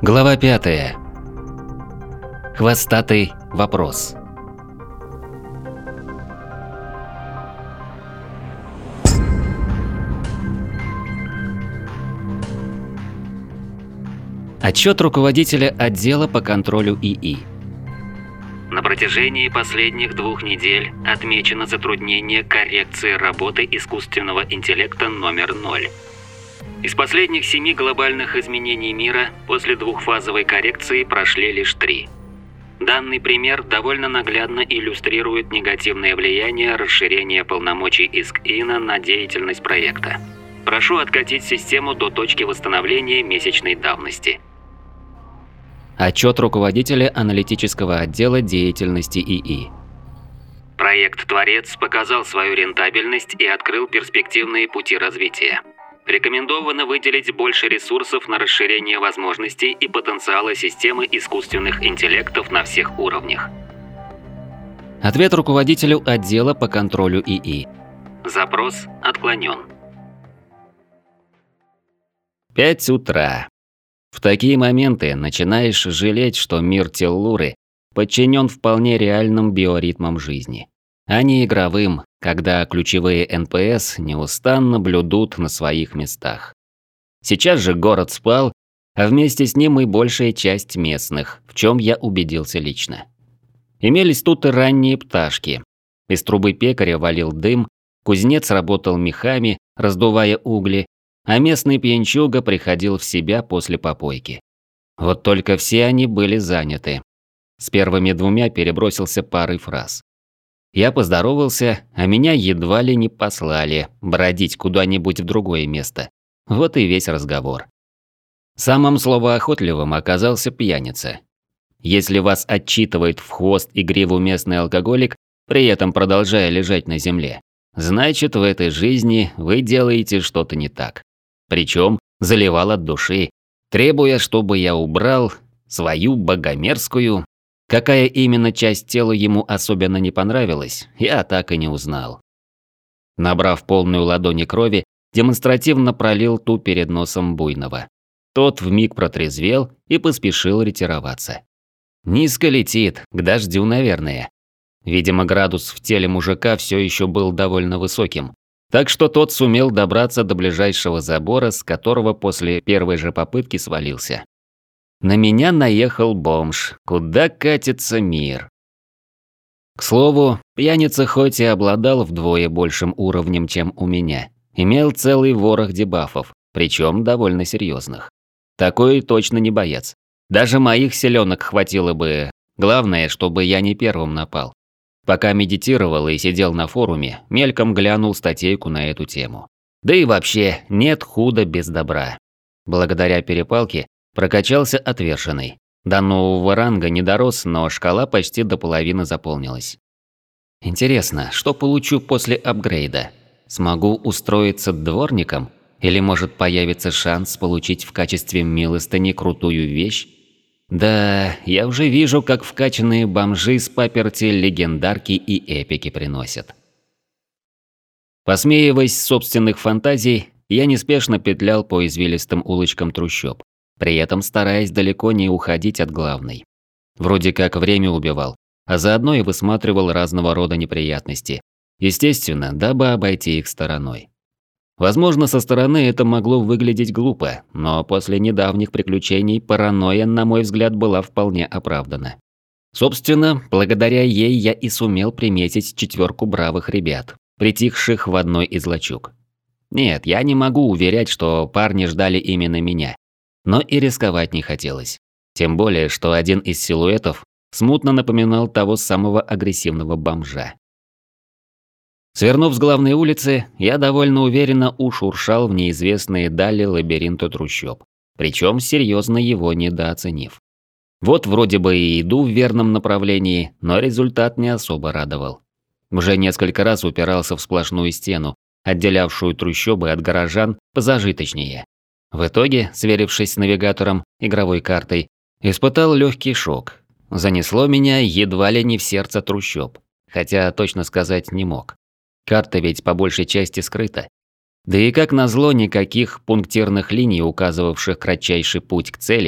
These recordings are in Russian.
Глава 5. Хвостатый вопрос. Отчет руководителя отдела по контролю ИИ. На протяжении последних 2 недель отмечено затруднение коррекции работы искусственного интеллекта номер 0. Из последних 7 глобальных изменений мира после двухфазовой коррекции прошли лишь 3. Данный пример довольно наглядно иллюстрирует негативное влияние расширения полномочий ИСК-ИНа на деятельность проекта. Прошу откатить систему до точки восстановления месячной давности. Отчет руководителя аналитического отдела деятельности ИИ. Проект «Творец» показал свою рентабельность и открыл перспективные пути развития. Рекомендовано выделить больше ресурсов на расширение возможностей и потенциала системы искусственных интеллектов на всех уровнях. Ответ руководителю отдела по контролю ИИ. Запрос отклонен. 5 утра. В такие моменты начинаешь жалеть, что мир Теллуры подчинен вполне реальным биоритмам жизни, а не игровым, когда ключевые НПС неустанно блюдут на своих местах. Сейчас же город спал, а вместе с ним и большая часть местных, в чем я убедился лично. Имелись тут и ранние пташки. Из трубы пекаря валил дым, кузнец работал мехами, раздувая угли, а местный пьянчуга приходил в себя после попойки. Вот только все они были заняты. С первыми 2 перебросился парой фраз. Я поздоровался, а меня едва ли не послали бродить куда-нибудь в другое место. Вот и весь разговор. Самым словоохотливым оказался пьяница. Если вас отчитывает в хвост и гриву местный алкоголик, при этом продолжая лежать на земле, значит, в этой жизни вы делаете что-то не так. Причем заливал от души, требуя, чтобы я убрал свою богомерзкую. Какая именно часть тела ему особенно не понравилась, я так и не узнал. Набрав полную ладони крови, демонстративно пролил ту перед носом буйного. Тот вмиг протрезвел и поспешил ретироваться. Низко летит, к дождю, наверное. Видимо, градус в теле мужика все еще был довольно высоким, так что тот сумел добраться до ближайшего забора, с которого после первой же попытки свалился. На меня наехал бомж. Куда катится мир? К слову, пьяница хоть и обладал вдвое большим уровнем, чем у меня, имел целый ворох дебафов, причем довольно серьезных. Такой точно не боец. Даже моих селенок хватило бы. Главное, чтобы я не первым напал. Пока медитировал и сидел на форуме, мельком глянул статейку на эту тему. Да и вообще, нет худа без добра. Благодаря перепалке прокачался отверженный. До нового ранга не дорос, но шкала почти до половины заполнилась. Интересно, что получу после апгрейда? Смогу устроиться дворником? Или может появиться шанс получить в качестве милостыни крутую вещь? Да, я уже вижу, как вкачанные бомжи с паперти легендарки и эпики приносят. Посмеиваясь с собственных фантазий, я неспешно петлял по извилистым улочкам трущоб, при этом стараясь далеко не уходить от главной. Вроде как время убивал, а заодно и высматривал разного рода неприятности. Естественно, дабы обойти их стороной. Возможно, со стороны это могло выглядеть глупо, но после недавних приключений паранойя, на мой взгляд, была вполне оправдана. Собственно, благодаря ей я и сумел приметить 4 бравых ребят, притихших в одной из лачуг. Нет, я не могу уверять, что парни ждали именно меня. Но и рисковать не хотелось. Тем более, что один из силуэтов смутно напоминал того самого агрессивного бомжа. Свернув с главной улицы, я довольно уверенно ушуршал в неизвестные дали лабиринта трущоб, причем серьезно его недооценив. Вот вроде бы и иду в верном направлении, но результат не особо радовал. Уже несколько раз упирался в сплошную стену, отделявшую трущобы от горожан позажиточнее. В итоге, сверившись с навигатором, игровой картой, испытал легкий шок. Занесло меня едва ли не в сердце трущоб, хотя точно сказать не мог. Карта ведь по большей части скрыта. Да и как назло, никаких пунктирных линий, указывавших кратчайший путь к цели,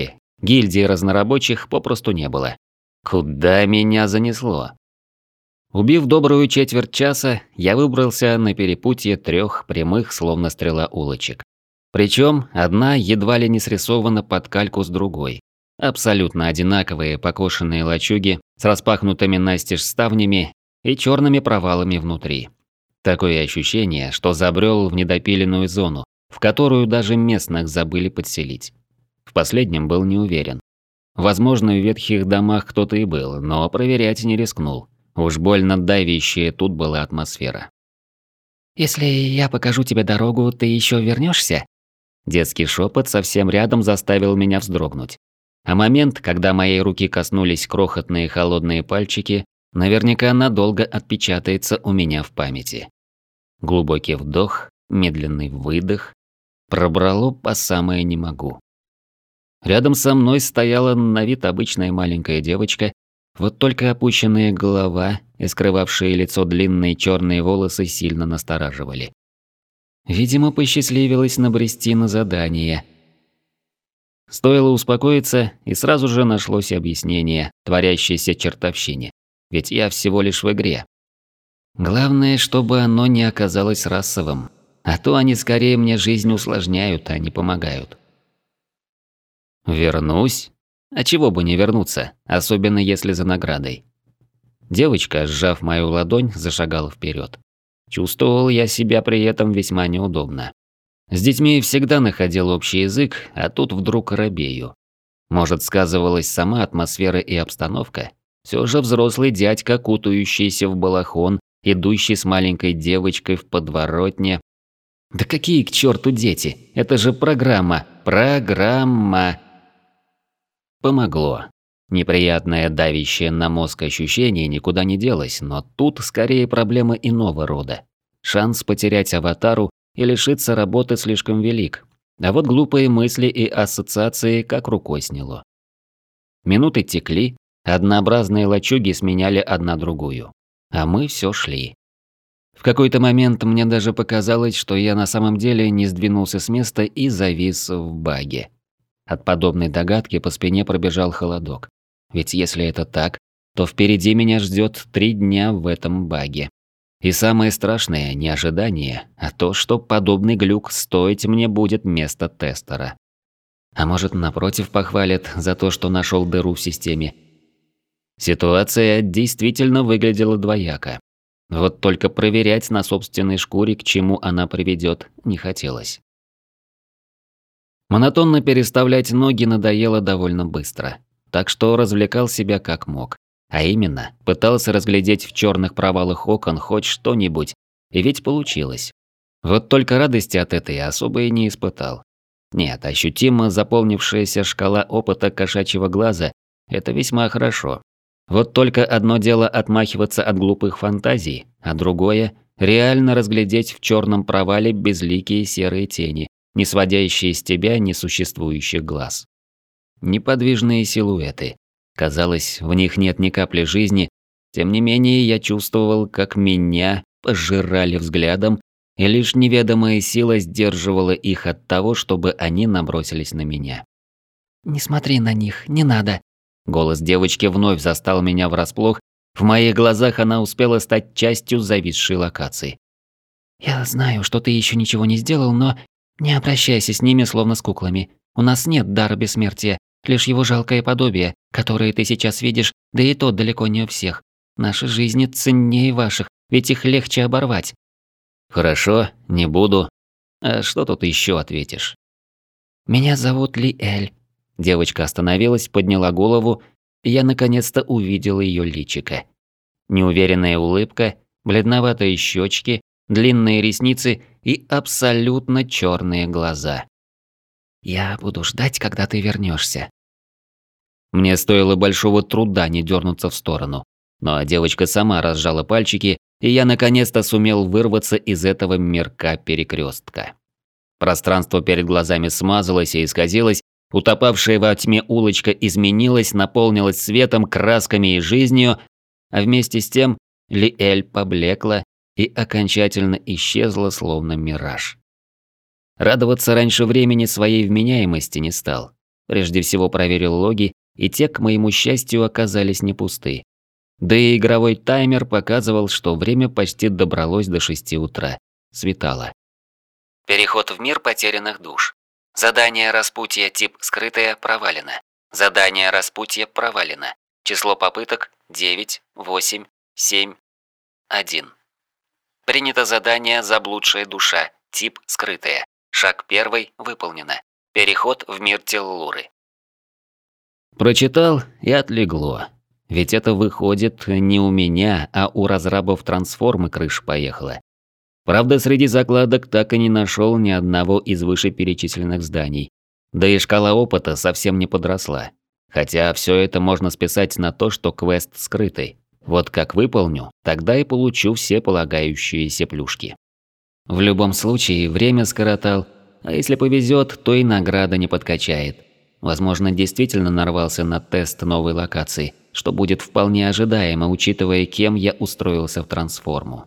Гильдии разнорабочих попросту не было. Куда меня занесло? Убив добрую четверть часа, я выбрался на перепутье 3 прямых, словно стрела, улочек. Причем одна едва ли не срисована под кальку с другой. Абсолютно одинаковые покошенные лачуги с распахнутыми настежь ставнями и черными провалами внутри. Такое ощущение, что забрел в недопиленную зону, в которую даже местных забыли подселить. В последнем был не уверен. Возможно, в ветхих домах кто-то и был, но проверять не рискнул. Уж больно давящая тут была атмосфера. «Если я покажу тебе дорогу, ты еще вернешься? Детский шепот совсем рядом заставил меня вздрогнуть. А момент, когда моей руки коснулись крохотные холодные пальчики, наверняка надолго отпечатается у меня в памяти. Глубокий вдох, медленный выдох. Пробрало по самое не могу. Рядом со мной стояла на вид обычная маленькая девочка, вот только опущенная голова и скрывавшие лицо длинные черные волосы сильно настораживали. Видимо, посчастливилось набрести на задание. Стоило успокоиться, и сразу же нашлось объяснение творящейся чертовщине. Ведь я всего лишь в игре. Главное, чтобы оно не оказалось расовым, а то они скорее мне жизнь усложняют, а не помогают. Вернусь? А чего бы не вернуться, особенно если за наградой. Девочка, сжав мою ладонь, зашагала вперед. Чувствовал я себя при этом весьма неудобно. С детьми всегда находил общий язык, а тут вдруг робею. Может, сказывалась сама атмосфера и обстановка? Все же взрослый дядька, кутающийся в балахон, идущий с маленькой девочкой в подворотне. Да какие к черту дети? Это же программа. Программа. Помогло. Неприятное давящее на мозг ощущение никуда не делось, но тут скорее проблема иного рода. Шанс потерять аватару и лишиться работы слишком велик. А вот глупые мысли и ассоциации как рукой сняло. Минуты текли, однообразные лачуги сменяли одна другую. А мы все шли. В какой-то момент мне даже показалось, что я на самом деле не сдвинулся с места и завис в баге. От подобной догадки по спине пробежал холодок. Ведь если это так, то впереди меня ждет 3 дня в этом баге. И самое страшное не ожидание, а то, что подобный глюк стоить мне будет место тестера. А может, напротив, похвалят за то, что нашел дыру в системе. Ситуация действительно выглядела двояко. Вот только проверять на собственной шкуре, к чему она приведет, не хотелось. Монотонно переставлять ноги надоело довольно быстро, так что развлекал себя как мог. А именно, пытался разглядеть в черных провалах окон хоть что-нибудь, и ведь получилось. Вот только радости от этой особо и не испытал. Нет, ощутимо заполнившаяся шкала опыта кошачьего глаза – это весьма хорошо. Вот только одно дело отмахиваться от глупых фантазий, а другое – реально разглядеть в черном провале безликие серые тени, не сводящие с тебя несуществующих глаз. Неподвижные силуэты. Казалось, в них нет ни капли жизни, тем не менее я чувствовал, как меня пожирали взглядом, и лишь неведомая сила сдерживала их от того, чтобы они набросились на меня. «Не смотри на них, не надо». Голос девочки вновь застал меня врасплох, в моих глазах она успела стать частью зависшей локации. «Я знаю, что ты еще ничего не сделал, но не обращайся с ними словно с куклами. У нас нет дара бессмертия, лишь его жалкое подобие, которое ты сейчас видишь, да и то далеко не у всех. Наши жизни ценнее ваших, ведь их легче оборвать». «Хорошо, не буду. А что тут еще ответишь?» «Меня зовут Лиэль». Девочка остановилась, подняла голову, и я наконец-то увидел ее личико. Неуверенная улыбка, бледноватые щечки, длинные ресницы и абсолютно черные глаза. «Я буду ждать, когда ты вернешься. Мне стоило большого труда не дернуться в сторону, но девочка сама разжала пальчики, и я наконец-то сумел вырваться из этого мирка перекрестка. Пространство перед глазами смазалось и исказилось, утопавшая во тьме улочка изменилась, наполнилась светом, красками и жизнью, а вместе с тем Лиэль поблекла и окончательно исчезла, словно мираж. Радоваться раньше времени своей вменяемости не стал. Прежде всего проверил логи, и те, к моему счастью, оказались не пусты. Да и игровой таймер показывал, что время почти добралось до 6 утра. Светало. Переход в мир потерянных душ. Задание распутья тип скрытое провалено. Задание распутья провалено. Число попыток 9, 8, 7, 1. Принято задание заблудшая душа, тип скрытое. Шаг 1 выполнено. Переход в мир Теллуры. Прочитал и отлегло. Ведь это выходит не у меня, а у разрабов трансформы крыша поехала. Правда, среди закладок так и не нашел ни одного из вышеперечисленных зданий. Да и шкала опыта совсем не подросла. Хотя все это можно списать на то, что квест скрытый. Вот как выполню, тогда и получу все полагающиеся плюшки. В любом случае, время скоротал, а если повезет, то и награда не подкачает. Возможно, действительно нарвался на тест новой локации, что будет вполне ожидаемо, учитывая, кем я устроился в трансформу.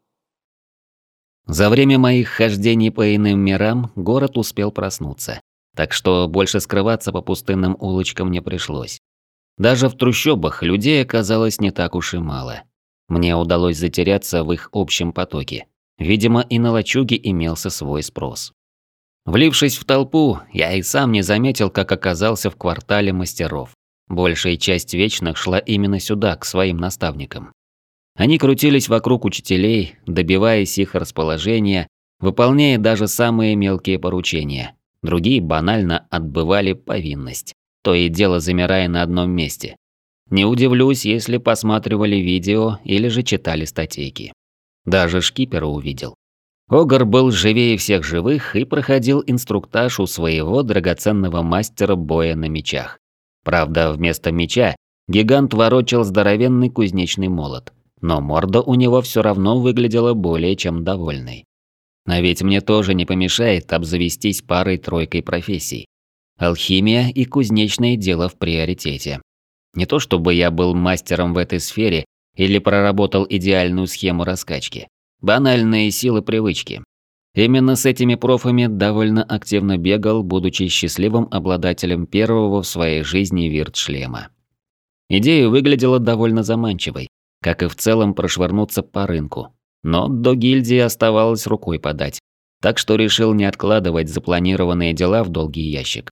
За время моих хождений по иным мирам город успел проснуться, так что больше скрываться по пустынным улочкам не пришлось. Даже в трущобах людей оказалось не так уж и мало. Мне удалось затеряться в их общем потоке. Видимо, и на лачуге имелся свой спрос. Влившись в толпу, я и сам не заметил, как оказался в квартале мастеров. Большая часть вечных шла именно сюда, к своим наставникам. Они крутились вокруг учителей, добиваясь их расположения, выполняя даже самые мелкие поручения. Другие банально отбывали повинность, то и дело замирая на одном месте. Не удивлюсь, если посматривали видео или же читали статейки. Даже шкипера увидел. Огр был живее всех живых и проходил инструктаж у своего драгоценного мастера боя на мечах. Правда, вместо меча гигант ворочал здоровенный кузнечный молот, но морда у него все равно выглядела более чем довольной. А ведь мне тоже не помешает обзавестись парой-тройкой профессий. Алхимия и кузнечное дело в приоритете. Не то чтобы я был мастером в этой сфере или проработал идеальную схему раскачки. Банальные силы привычки. Именно с этими профами довольно активно бегал, будучи счастливым обладателем первого в своей жизни вирт-шлема. Идея выглядела довольно заманчивой, как и в целом прошвырнуться по рынку. Но до гильдии оставалось рукой подать, так что решил не откладывать запланированные дела в долгий ящик.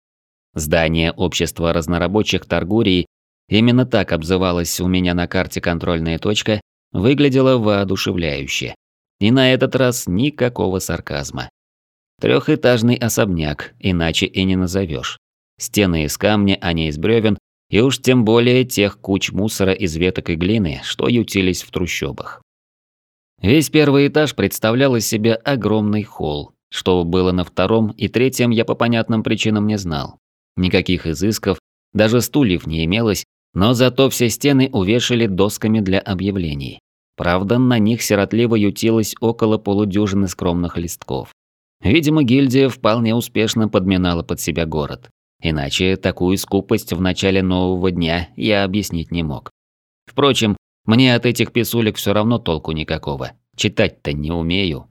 Здание общества разнорабочих Таргурии, именно так обзывалось у меня на карте контрольная точка, выглядело воодушевляюще. И на этот раз никакого сарказма. Трехэтажный особняк, иначе и не назовешь. Стены из камня, а не из бревен, и уж тем более тех куч мусора из веток и глины, что ютились в трущобах. Весь первый этаж представлял из себя огромный холл. Что было на втором и третьем, я по понятным причинам не знал. Никаких изысков, даже стульев не имелось, но зато все стены увешали досками для объявлений. Правда, на них сиротливо ютилось около полудюжины скромных листков. Видимо, гильдия вполне успешно подминала под себя город. Иначе такую скупость в начале нового дня я объяснить не мог. Впрочем, мне от этих писулек все равно толку никакого. Читать-то не умею.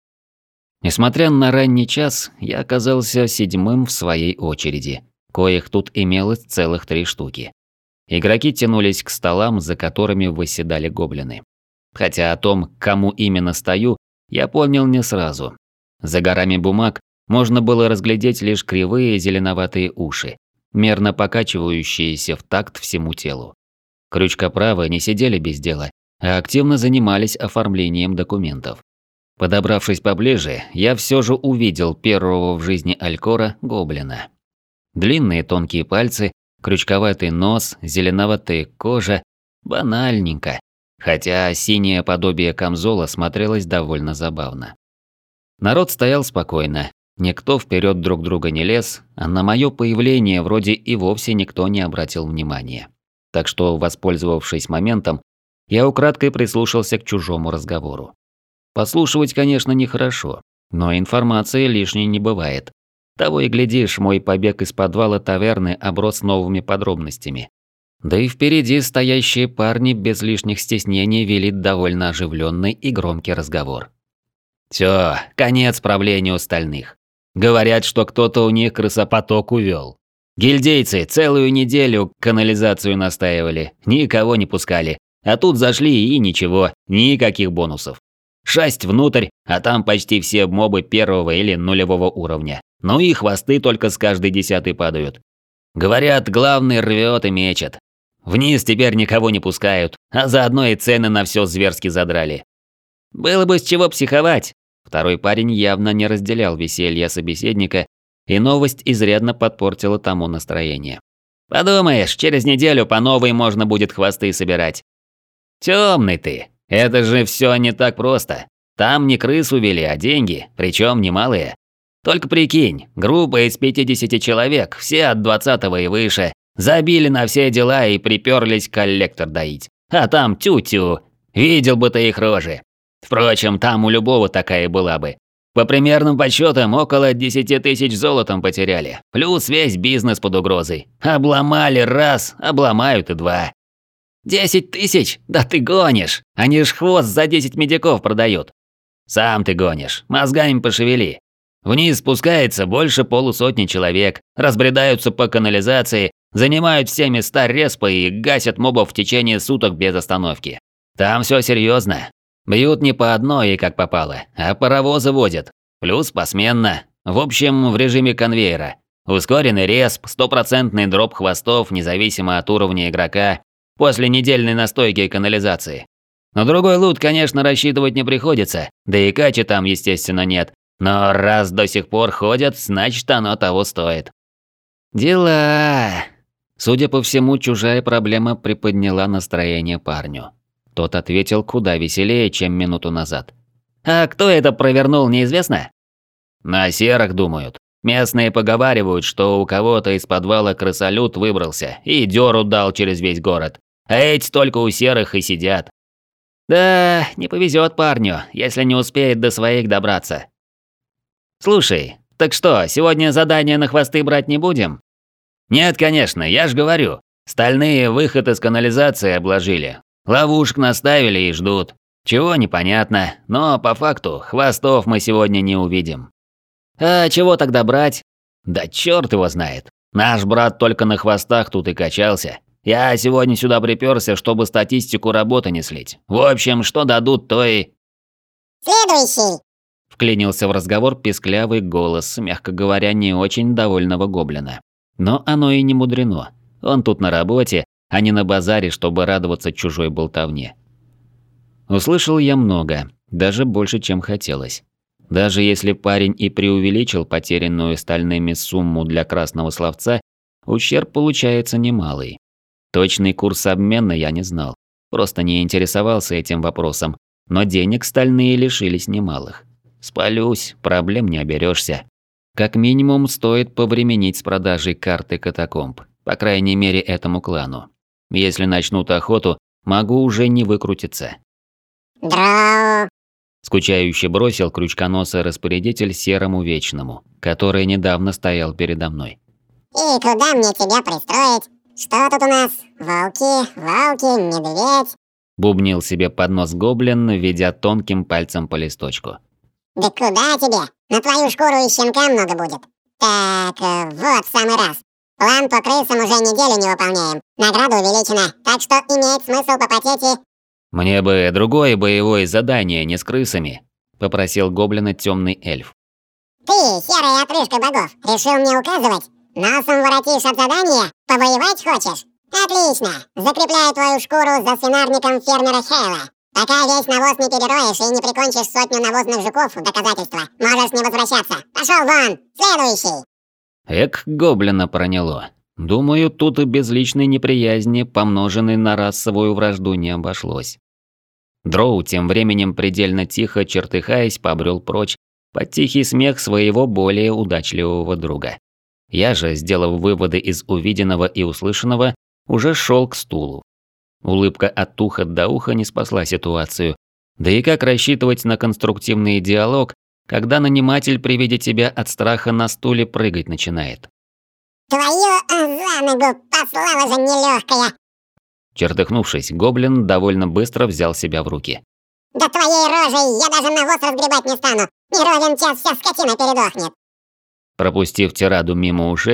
Несмотря на ранний час, я оказался седьмым в своей очереди, коих тут имелось целых 3 штуки. Игроки тянулись к столам, за которыми восседали гоблины. Хотя о том, к кому именно стою, я понял не сразу. За горами бумаг можно было разглядеть лишь кривые зеленоватые уши, мерно покачивающиеся в такт всему телу. Крючкоправы не сидели без дела, а активно занимались оформлением документов. Подобравшись поближе, я все же увидел первого в жизни Алькора гоблина. Длинные тонкие пальцы, крючковатый нос, зеленоватая кожа. Банальненько. Хотя синее подобие камзола смотрелось довольно забавно. Народ стоял спокойно. Никто вперед друг друга не лез, а на мое появление вроде и вовсе никто не обратил внимания. Так что, воспользовавшись моментом, я украдкой прислушался к чужому разговору. Послушивать, конечно, нехорошо, но информации лишней не бывает. Того и глядишь, мой побег из подвала таверны оброс новыми подробностями. Да и впереди стоящие парни без лишних стеснений вели довольно оживленный и громкий разговор. Всё, конец правлению стальных. Говорят, что кто-то у них крысопоток увёл. Гильдейцы целую неделю канализацию настаивали, никого не пускали. А тут зашли и ничего, никаких бонусов. Шасть внутрь, а там почти все мобы первого или нулевого уровня. Ну и хвосты только с каждой 10-й падают. Говорят, главный рвет и мечет. Вниз теперь никого не пускают, а заодно и цены на все зверски задрали. Было бы с чего психовать. Второй парень явно не разделял веселья собеседника, и новость изрядно подпортила тому настроение. Подумаешь, через неделю по новой можно будет хвосты собирать. Темный ты. Это же все не так просто. Там не крыс увели, а деньги, причем немалые. Только прикинь, группа из 50 человек, все от 20-го и выше, забили на все дела и приперлись коллектор доить. А там тю-тю. Видел бы ты их рожи. Впрочем, там у любого такая была бы. По примерным подсчетам, около 10 тысяч золотом потеряли. Плюс весь бизнес под угрозой. Обломали раз, обломают и два. 10 тысяч? Да ты гонишь! Они ж хвост за 10 медиков продают. Сам ты гонишь, мозгами пошевели. Вниз спускается больше полусотни человек, разбредаются по канализации, занимают все места респа и гасят мобов в течение суток без остановки. Там все серьезно. Бьют не по одной и как попало, а паровозы водят. Плюс посменно. В общем, в режиме конвейера. Ускоренный респ, 100% дроп хвостов, независимо от уровня игрока, после недельной настойки и канализации. На другой лут, конечно, рассчитывать не приходится, да и качи там, естественно, нет. Но раз до сих пор ходят, значит, оно того стоит. Дела. Судя по всему, чужая проблема приподняла настроение парню. Тот ответил куда веселее, чем минуту назад. А кто это провернул, неизвестно? На серых думают. Местные поговаривают, что у кого-то из подвала крысолют выбрался и дёру дал через весь город. А эти только у серых и сидят. Да, не повезет парню, если не успеет до своих добраться. Слушай, так что, сегодня задание на хвосты брать не будем? Нет, конечно, я ж говорю. Стальные выход из канализации обложили. Ловушек наставили и ждут. Чего непонятно, но по факту хвостов мы сегодня не увидим. А чего тогда брать? Да чёрт его знает. Наш брат только на хвостах тут и качался. Я сегодня сюда припёрся, чтобы статистику работы не слить. В общем, что дадут, то и... Следующий! Вклинился в разговор писклявый голос, мягко говоря, не очень довольного гоблина. Но оно и не мудрено. Он тут на работе, а не на базаре, чтобы радоваться чужой болтовне. Услышал я много, даже больше, чем хотелось. Даже если парень и преувеличил потерянную стальными сумму для красного словца, ущерб получается немалый. Точный курс обмена я не знал, просто не интересовался этим вопросом, но денег стальные лишились немалых. Спалюсь, проблем не оберешься. Как минимум стоит повременить с продажей карты катакомб, по крайней мере этому клану. Если начнут охоту, могу уже не выкрутиться. Драу! Скучающе бросил крючконосый распорядитель серому вечному, который недавно стоял передо мной. И куда мне тебя пристроить? Что тут у нас? Волки, медведь. Бубнил себе под нос гоблин, ведя тонким пальцем по листочку. Да куда тебе? На твою шкуру и щенка много будет. Так, вот в самый раз. План по крысам уже неделю не выполняем. Награда увеличена, так что имеет смысл попотеть и... «Мне бы другое боевое задание, не с крысами», – попросил гоблина темный эльф. Ты, серая отрыжка богов, решил мне указывать? Носом воротишь от задания? Повоевать хочешь? Отлично! Закрепляю твою шкуру за свинарником фермера Хейла. Пока весь навоз не перероешь и не прикончишь 100 навозных жуков, доказательства, можешь не возвращаться. Пошел вон! Следующий! Эк, гоблина проняло. Думаю, тут и без личной неприязни, помноженной на расовую вражду, не обошлось. Дроу тем временем предельно тихо, чертыхаясь, побрел прочь под тихий смех своего более удачливого друга. Я же, сделав выводы из увиденного и услышанного, уже шел к стулу. Улыбка от уха до уха не спасла ситуацию. Да и как рассчитывать на конструктивный диалог, когда наниматель при виде тебя от страха на стуле прыгать начинает? Твою за ногу послала же нелегкая! Чертыхнувшись, гоблин довольно быстро взял себя в руки. Да твоей рожей я даже навоз разгребать не стану! Не ровен час вся скотина передохнет! Пропустив тираду мимо ушей,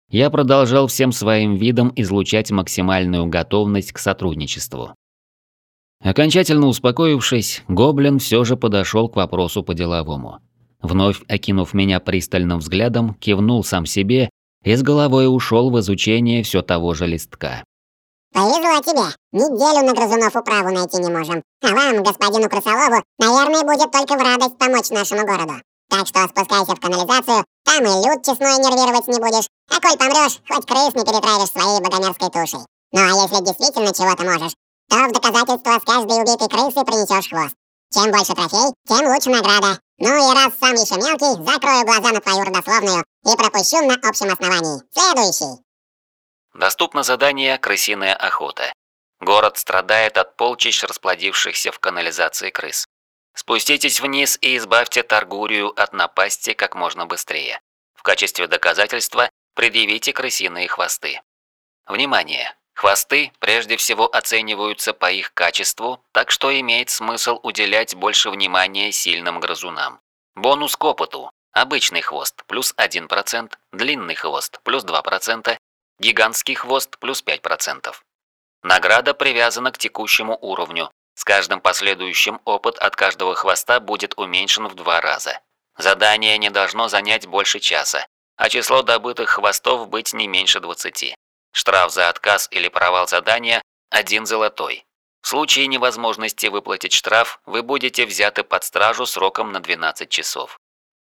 Я продолжал всем своим видом излучать максимальную готовность к сотрудничеству. Окончательно успокоившись, гоблин все же подошел к вопросу по-деловому. Вновь окинув меня пристальным взглядом, кивнул сам себе и с головой ушел в изучение все того же листка. Повезло тебе. Неделю на грызунов управу найти не можем. А вам, господину Крысолову, наверное, будет только в радость помочь нашему городу. Так что спускайся в канализацию, там и люд честной нервировать не будешь. А коль помрёшь, хоть крыс не перетравишь своей богомерзкой тушей. Ну а если действительно чего-то можешь, то в доказательство с каждой убитой крысы принесешь хвост. Чем больше трофей, тем лучше награда. Ну и раз сам еще мелкий, закрою глаза на твою родословную и пропущу на общем основании. Следующий. Доступно задание «Крысиная охота». Город страдает от полчищ расплодившихся в канализации крыс. Спуститесь вниз и избавьте Таргурию от напасти как можно быстрее. В качестве доказательства предъявите крысиные хвосты. Внимание! Хвосты прежде всего оцениваются по их качеству, так что имеет смысл уделять больше внимания сильным грызунам. Бонус к опыту. Обычный хвост плюс 1%, длинный хвост плюс 2%, гигантский хвост плюс 5%. Награда привязана к текущему уровню. С каждым последующим опыт от каждого хвоста будет уменьшен в 2 раза. Задание не должно занять больше часа, а число добытых хвостов быть не меньше 20. Штраф за отказ или провал задания – 1 золотой. В случае невозможности выплатить штраф, вы будете взяты под стражу сроком на 12 часов.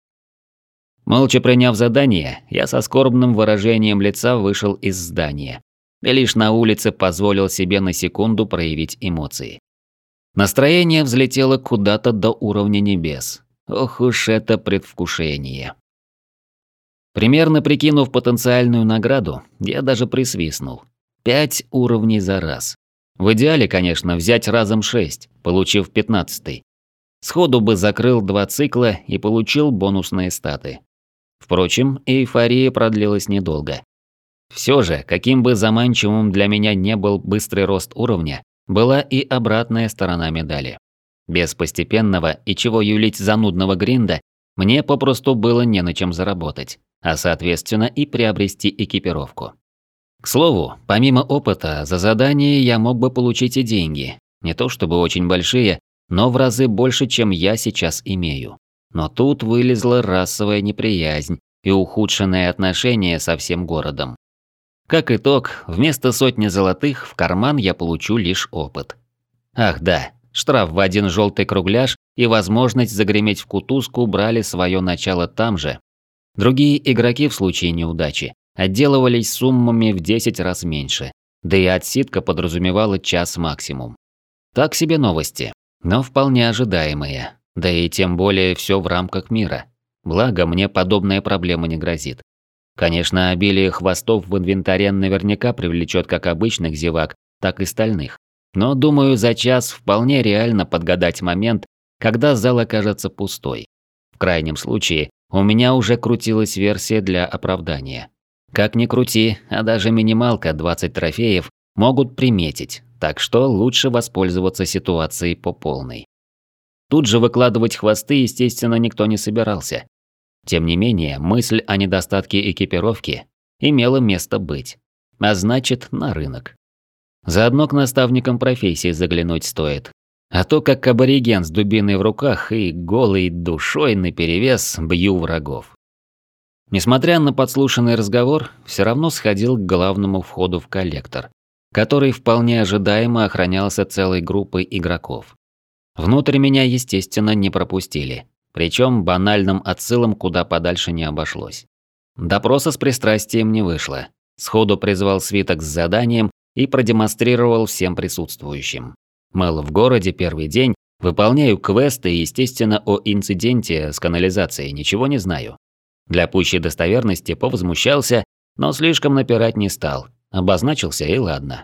Молча приняв задание, я со скорбным выражением лица вышел из здания. И лишь на улице позволил себе на секунду проявить эмоции. Настроение взлетело куда-то до уровня небес. Ох уж это предвкушение. Примерно прикинув потенциальную награду, я даже присвистнул. 5 уровней за раз. В идеале, конечно, взять разом 6, получив 15-й. Сходу бы закрыл 2 цикла и получил бонусные статы. Впрочем, эйфория продлилась недолго. Все же, каким бы заманчивым для меня не был быстрый рост уровня, была и обратная сторона медали. Без постепенного и чего юлить занудного гринда мне попросту было не на чем заработать, а соответственно и приобрести экипировку. К слову, помимо опыта, за задание я мог бы получить и деньги. Не то чтобы очень большие, но в разы больше, чем я сейчас имею. Но тут вылезла расовая неприязнь и ухудшенное отношение со всем городом. Как итог, вместо 100 золотых в карман я получу лишь опыт. Ах да, штраф в 1 желтый кругляш и возможность загреметь в кутузку брали свое начало там же. Другие игроки в случае неудачи отделывались суммами в 10 раз меньше, да и отсидка подразумевала час максимум. Так себе новости, но вполне ожидаемые, да и тем более все в рамках мира. Благо, мне подобная проблема не грозит. Конечно, обилие хвостов в инвентаре наверняка привлечет как обычных зевак, так и стальных. Но, думаю, за час вполне реально подгадать момент, когда зал окажется пустой. В крайнем случае, у меня уже крутилась версия для оправдания. Как ни крути, а даже минималка 20 трофеев могут приметить, так что лучше воспользоваться ситуацией по полной. Тут же выкладывать хвосты, естественно, никто не собирался. Тем не менее, мысль о недостатке экипировки имела место быть. А значит, на рынок. Заодно к наставникам профессии заглянуть стоит. А то как абориген с дубиной в руках и голой душой наперевес бью врагов. Несмотря на подслушанный разговор, все равно сходил к главному входу в коллектор, который вполне ожидаемо охранялся целой группой игроков. Внутрь меня, естественно, не пропустили. Причем банальным отсылом куда подальше не обошлось. Допроса с пристрастием не вышло. Сходу призвал свиток с заданием и продемонстрировал всем присутствующим. Мол, в городе первый день, выполняю квесты и, естественно, о инциденте с канализацией ничего не знаю. Для пущей достоверности повозмущался, но слишком напирать не стал. Обозначился и ладно.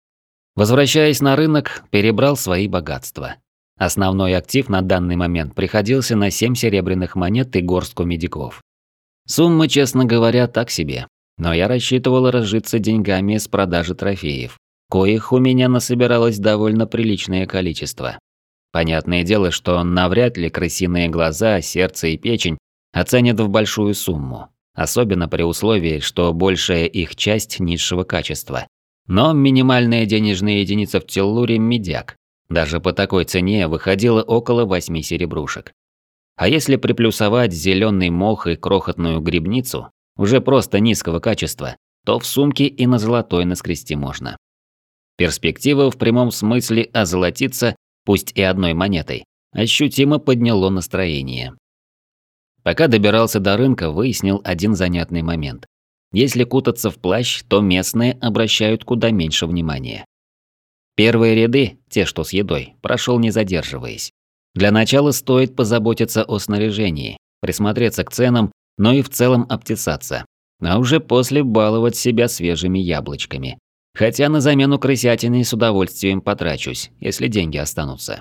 Возвращаясь на рынок, перебрал свои богатства. Основной актив на данный момент приходился на 7 серебряных монет и горстку медиков. Сумма, честно говоря, так себе. Но я рассчитывал разжиться деньгами с продажи трофеев, коих у меня насобиралось довольно приличное количество. Понятное дело, что навряд ли крысиные глаза, сердце и печень оценят в большую сумму. особенно при условии, что большая их часть низшего качества. Но минимальная денежная единица в Теллуре – медяк. Даже по такой цене выходило около 8 серебрушек. А если приплюсовать зеленый мох и крохотную грибницу, уже просто низкого качества, то в сумке и на золотой наскрести можно. Перспектива в прямом смысле озолотиться, пусть и одной монетой, ощутимо подняло настроение. Пока добирался до рынка, выяснил один занятный момент. Если кутаться в плащ, то местные обращают куда меньше внимания. Первые ряды, те, что с едой, прошел не задерживаясь. Для начала стоит позаботиться о снаряжении, присмотреться к ценам, но и в целом обтесаться. А уже после баловать себя свежими яблочками. Хотя на замену крысятиной с удовольствием потрачусь, если деньги останутся.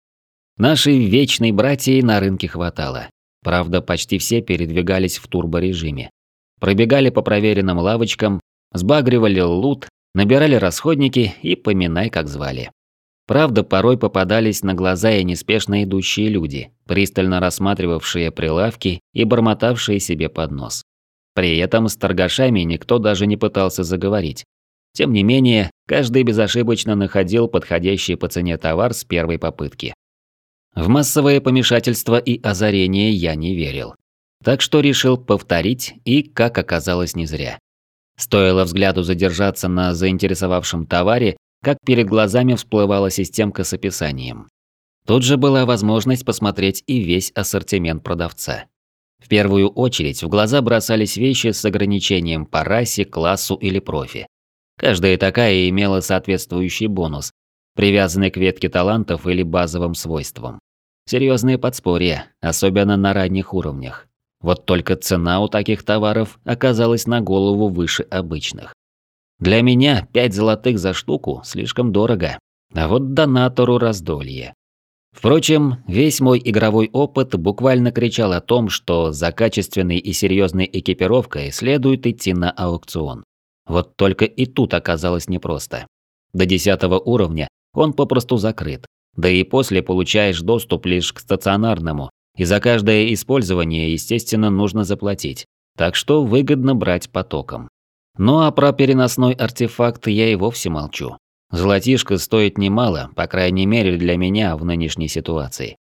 Нашей вечной братьи на рынке хватало. Правда, почти все передвигались в турборежиме. Пробегали по проверенным лавочкам, сбагривали лут, набирали расходники и поминай, как звали. Правда, порой попадались на глаза и неспешно идущие люди, пристально рассматривавшие прилавки и бормотавшие себе под нос. При этом с торгашами никто даже не пытался заговорить. Тем не менее, каждый безошибочно находил подходящий по цене товар с первой попытки. В массовое помешательство и озарение я не верил. Так что решил повторить, и, как оказалось, не зря. Стоило взгляду задержаться на заинтересовавшем товаре, как перед глазами всплывала системка с описанием. Тут же была возможность посмотреть и весь ассортимент продавца. В первую очередь в глаза бросались вещи с ограничением по расе, классу или профи. Каждая такая имела соответствующий бонус, привязанный к ветке талантов или базовым свойствам. Серьезные подспорья, особенно на ранних уровнях. Вот только цена у таких товаров оказалась на голову выше обычных. Для меня 5 золотых за штуку слишком дорого, а вот донатору раздолье. Впрочем, весь мой игровой опыт буквально кричал о том, что за качественной и серьезной экипировкой следует идти на аукцион. Вот только и тут оказалось непросто. До 10 уровня он попросту закрыт, да и после получаешь доступ лишь к стационарному, и за каждое использование, естественно, нужно заплатить, так что выгодно брать потоком. Ну а про переносной артефакт я и вовсе молчу. Золотишко стоит немало, по крайней мере для меня в нынешней ситуации.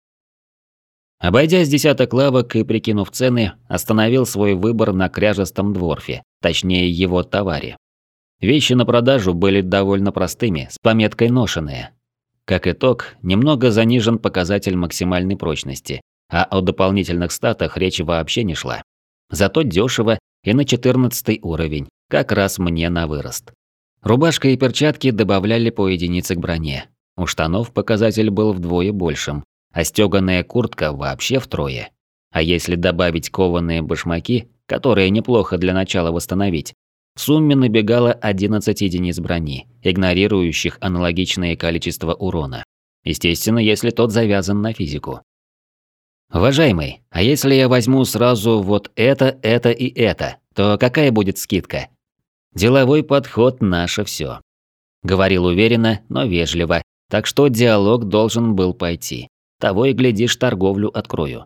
Обойдя с десяток лавок и прикинув цены, остановил свой выбор на кряжестом дворфе, точнее его товаре. Вещи на продажу были довольно простыми, с пометкой «ношеные». Как итог, немного занижен показатель максимальной прочности, а о дополнительных статах речи вообще не шла. Зато дешево и на 14 уровень, как раз мне на вырост. Рубашка и перчатки добавляли по единице к броне. У штанов показатель был вдвое большим, а стёганая куртка вообще втрое. А если добавить кованые башмаки, которые неплохо для начала восстановить, в сумме набегало 11 единиц брони, игнорирующих аналогичное количество урона. Естественно, если тот завязан на физику. «Уважаемый, а если я возьму сразу вот это и это, то какая будет скидка?» «Деловой подход – наше всё», – говорил уверенно, но вежливо, так что диалог должен был пойти. Того и глядишь, торговлю открою.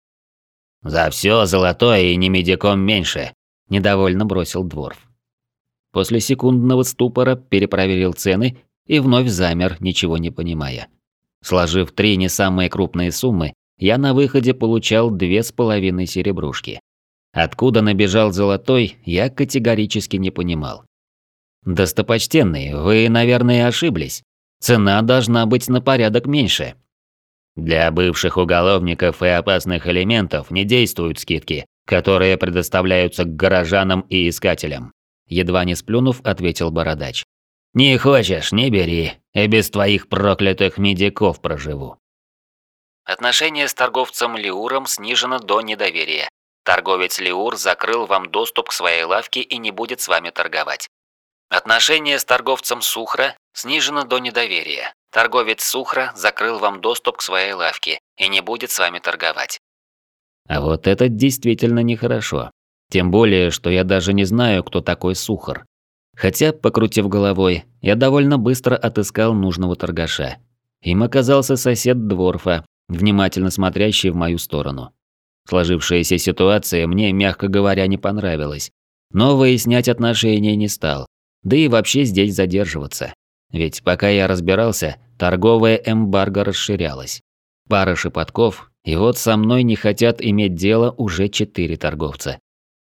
«За всё золотое и не медиком меньше», – недовольно бросил дворф. После секундного ступора перепроверил цены и вновь замер, ничего не понимая. Сложив 3 не самые крупные суммы, я на выходе получал 2,5 серебрушки. Откуда набежал золотой, я категорически не понимал. «Достопочтенный, вы, наверное, ошиблись. Цена должна быть на порядок меньше». «Для бывших уголовников и опасных элементов не действуют скидки, которые предоставляются к горожанам и искателям», едва не сплюнув, ответил бородач. «Не хочешь, не бери, и без твоих проклятых медиков проживу». Отношение с торговцем Лиуром снижено до недоверия. Торговец Лиур закрыл вам доступ к своей лавке и не будет с вами торговать. Отношение с торговцем Сухра снижено до недоверия. Торговец Сухра закрыл вам доступ к своей лавке и не будет с вами торговать. А вот это действительно нехорошо. Тем более, что я даже не знаю, кто такой Сухар. Хотя, покрутив головой, я довольно быстро отыскал нужного торгаша. Им оказался сосед дворфа, внимательно смотрящий в мою сторону. Сложившаяся ситуация мне, мягко говоря, не понравилась. Но выяснять отношения не стал. Да и вообще здесь задерживаться. Ведь пока я разбирался, торговая эмбарго расширялась. Пара шепотков, и вот со мной не хотят иметь дело уже 4 торговца.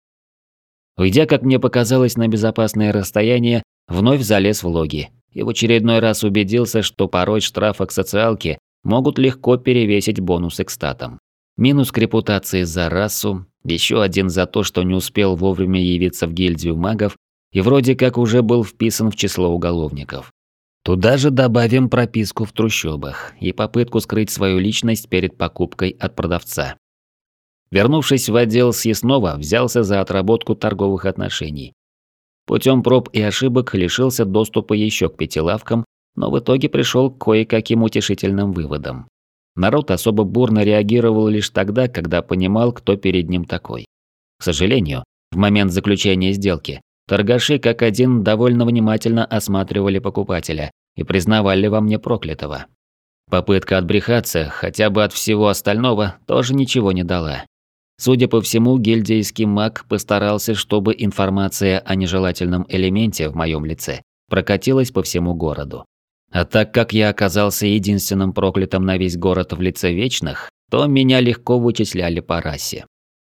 Уйдя, как мне показалось, на безопасное расстояние, вновь залез в логи и в очередной раз убедился, что порой штрафы к социалке могут легко перевесить бонусы к статам. Минус к репутации за расу, еще один за то, что не успел вовремя явиться в гильдию магов и вроде как уже был вписан в число уголовников. Туда же добавим прописку в трущобах и попытку скрыть свою личность перед покупкой от продавца. Вернувшись в отдел съестного, взялся за отработку торговых отношений. Путем проб и ошибок лишился доступа еще к 5 лавкам, но в итоге пришел к кое-каким утешительным выводам. Народ особо бурно реагировал лишь тогда, когда понимал, кто перед ним такой. К сожалению, в момент заключения сделки торгаши как один довольно внимательно осматривали покупателя и признавали во мне проклятого. Попытка отбрехаться хотя бы от всего остального тоже ничего не дала. Судя по всему, гильдейский маг постарался, чтобы информация о нежелательном элементе в моем лице прокатилась по всему городу. А так как я оказался единственным проклятым на весь город в лице вечных, то меня легко вычисляли по расе.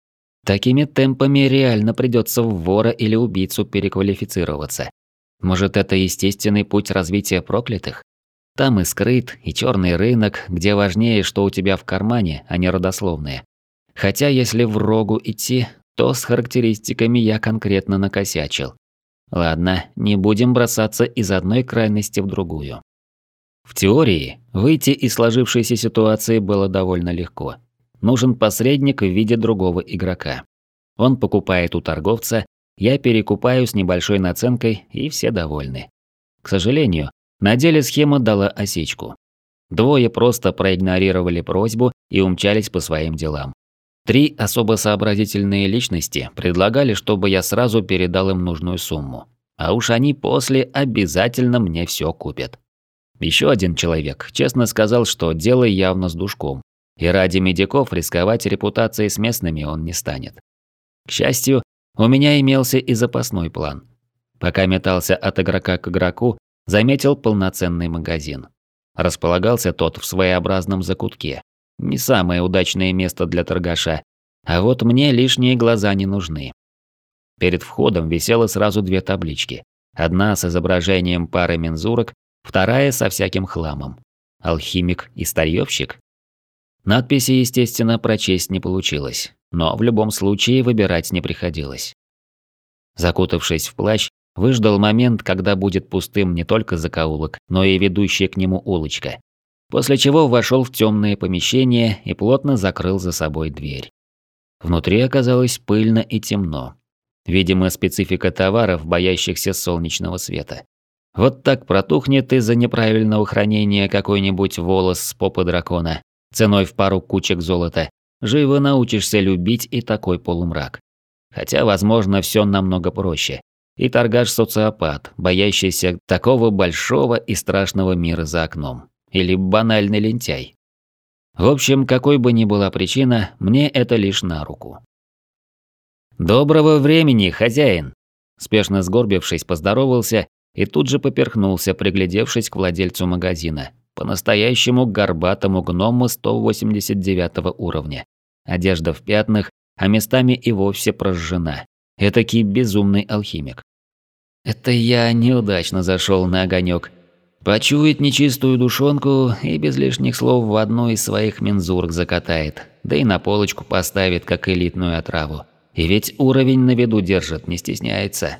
Такими темпами реально придется в вора или убийцу переквалифицироваться. Может, это естественный путь развития проклятых? Там и скрыт, и черный рынок, где важнее, что у тебя в кармане, а не родословные. Хотя если в рогу идти, то с характеристиками я конкретно накосячил. Ладно, не будем бросаться из одной крайности в другую. В теории, выйти из сложившейся ситуации было довольно легко. Нужен посредник в виде другого игрока. Он покупает у торговца, я перекупаю с небольшой наценкой, и все довольны. К сожалению, на деле схема дала осечку. Двое просто проигнорировали просьбу и умчались по своим делам. 3 особо сообразительные личности предлагали, чтобы я сразу передал им нужную сумму. А уж они после обязательно мне все купят. Еще один человек честно сказал, что дело явно с душком, и ради медиков рисковать репутацией с местными он не станет. К счастью, у меня имелся и запасной план. Пока метался от игрока к игроку, заметил полноценный магазин. Располагался тот в своеобразном закутке. Не самое удачное место для торгаша, а вот мне лишние глаза не нужны. Перед входом висело сразу 2 таблички. Одна с изображением пары мензурок, вторая со всяким хламом. Алхимик и старьёвщик? Надписи, естественно, прочесть не получилось, но в любом случае выбирать не приходилось. Закутавшись в плащ, выждал момент, когда будет пустым не только закоулок, но и ведущая к нему улочка. После чего вошел в темное помещение и плотно закрыл за собой дверь. Внутри оказалось пыльно и темно. Видимо, специфика товаров, боящихся солнечного света. Вот так протухнет из-за неправильного хранения какой-нибудь волос с попы дракона, ценой в пару кучек золота. Живо научишься любить и такой полумрак. Хотя, возможно, все намного проще. И торгаш-социопат, боящийся такого большого и страшного мира за окном. Или банальный лентяй. В общем, какой бы ни была причина, мне это лишь на руку. «Доброго времени, хозяин!» Спешно сгорбившись, поздоровался и тут же поперхнулся, приглядевшись к владельцу магазина, по-настоящему горбатому гному 189 уровня. Одежда в пятнах, а местами и вовсе прожжена. Этакий безумный алхимик. Это я неудачно зашел на огонек. Почует нечистую душонку и без лишних слов в одну из своих мензурок закатает, да и на полочку поставит, как элитную отраву. И ведь уровень на виду держит, не стесняется.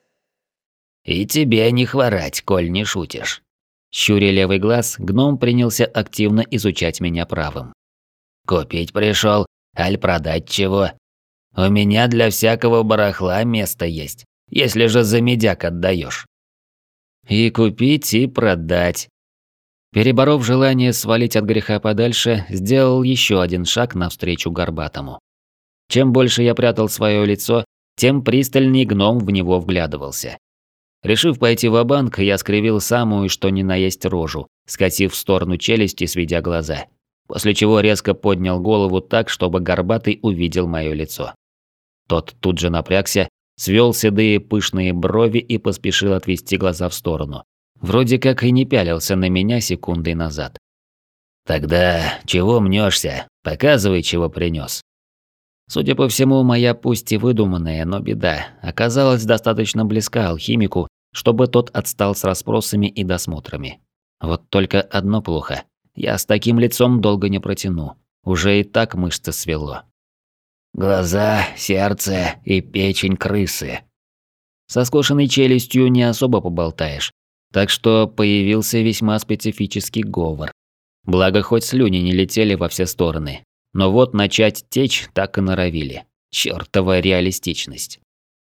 «И тебе не хворать, коль не шутишь». Щуря левый глаз, гном принялся активно изучать меня правым. «Купить пришел, аль продать чего? У меня для всякого барахла место есть, если же за медяк отдаешь». «И купить, и продать». Переборов желание свалить от греха подальше, сделал еще один шаг навстречу горбатому. Чем больше я прятал свое лицо, тем пристальней гном в него вглядывался. Решив пойти ва-банк, я скривил самую что ни на есть рожу, скосив в сторону челюсти, сведя глаза. после чего резко поднял голову так, чтобы Горбатый увидел мое лицо. Тот тут же напрягся, свел седые пышные брови и поспешил отвести глаза в сторону. Вроде как и не пялился на меня секундой назад. «Тогда чего мнешься? Показывай, чего принес. Судя по всему, моя пусть и выдуманная, но беда оказалась достаточно близка алхимику, чтобы тот отстал с расспросами и досмотрами. Вот только одно плохо. Я с таким лицом долго не протяну. Уже и так мышцы свело. Глаза, сердце и печень крысы. Со скошенной челюстью не особо поболтаешь. Так что появился весьма специфический говор. Благо, хоть слюни не летели во все стороны. Но вот начать течь так и норовили. Чёртова реалистичность.